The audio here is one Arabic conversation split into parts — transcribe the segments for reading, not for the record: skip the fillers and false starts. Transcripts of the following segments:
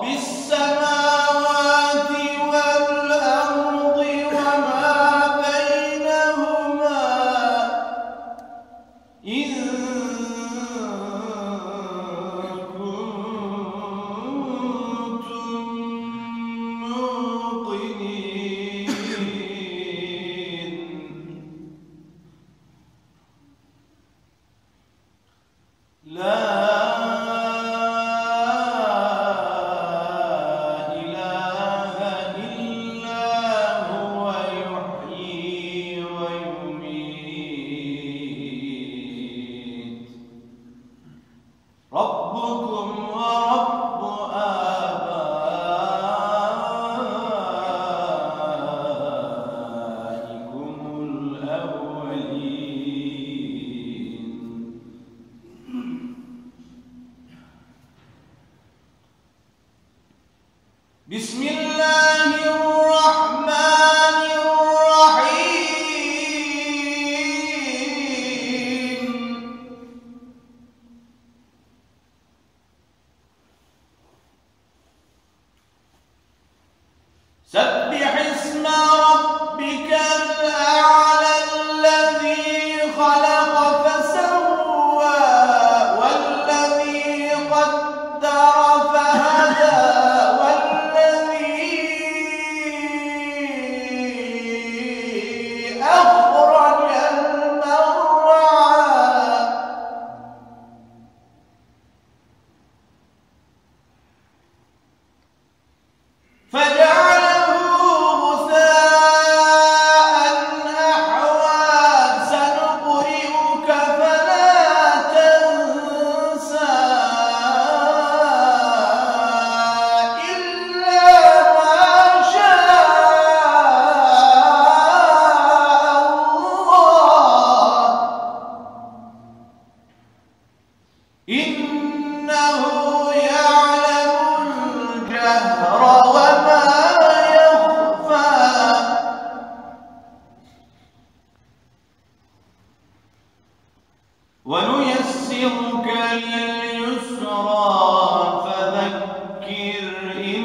السماوات والأرض وما بينهما إن كنتم موقنين. لا ربكم ورب آبائكم الأولين. بسم الله الرحمن الرحيم. سبح اسم ربك الأعلى الذي خلق فسوى والذي قدر فهدى والذي أخرج المرعى فجعله غثاء أحوى. سنقرئك فلا تنسى إلا ما شاء الله إنه يعلم الجهر وما يخفى. ونيسرك لليسرى فذكر إن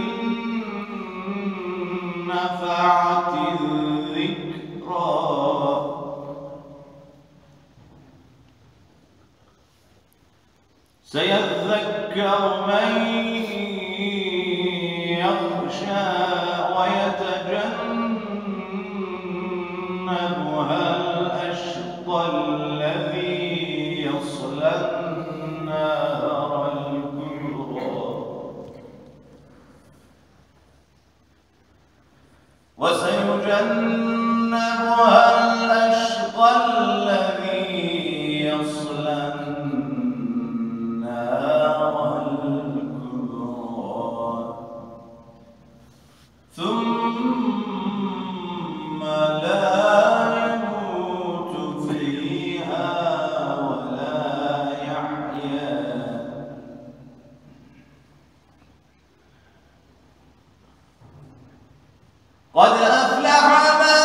نفعت الذكرى. سيذكر من يخشى ويتجنبها الأشقى الذي يصلى النار الكبرى. وسيجنبها الأشقى الذي يصلى النار الكبرى ثم لا يموت فيها ولا يحيا. قد أفلح من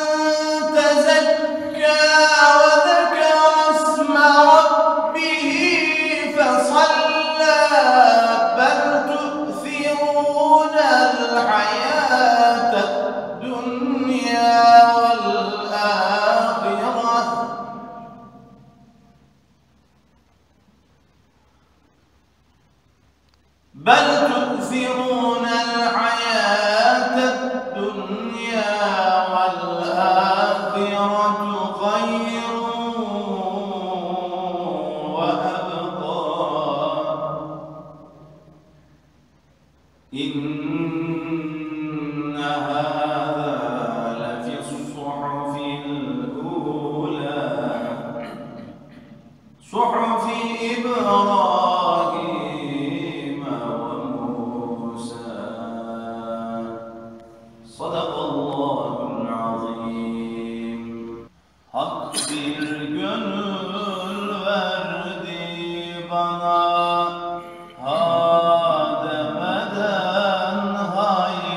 تزكى وذكر اسم ربه فصلى. بل تؤثرون الحياة الدنيا والآخرة بل تؤثرون الحياة الدنيا والآخرة خير وأبقى. إن هذا لفي الصحف الأولى صحف إبراهيم وموسى. صدق الله العظيم. Hak bir gönül verdi bana, ha demeden hay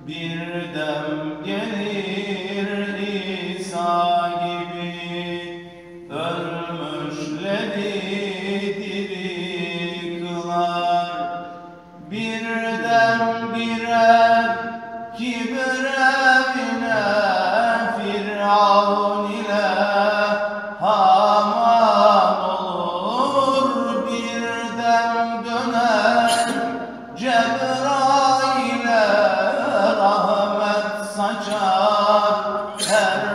bir dem gelir İsa gibi, ölmüşleri diri kılar. Bir dem girer kibir evine, Firavun ile Haman olur. Bir dem döner Cebrail'e, rahmet saçar her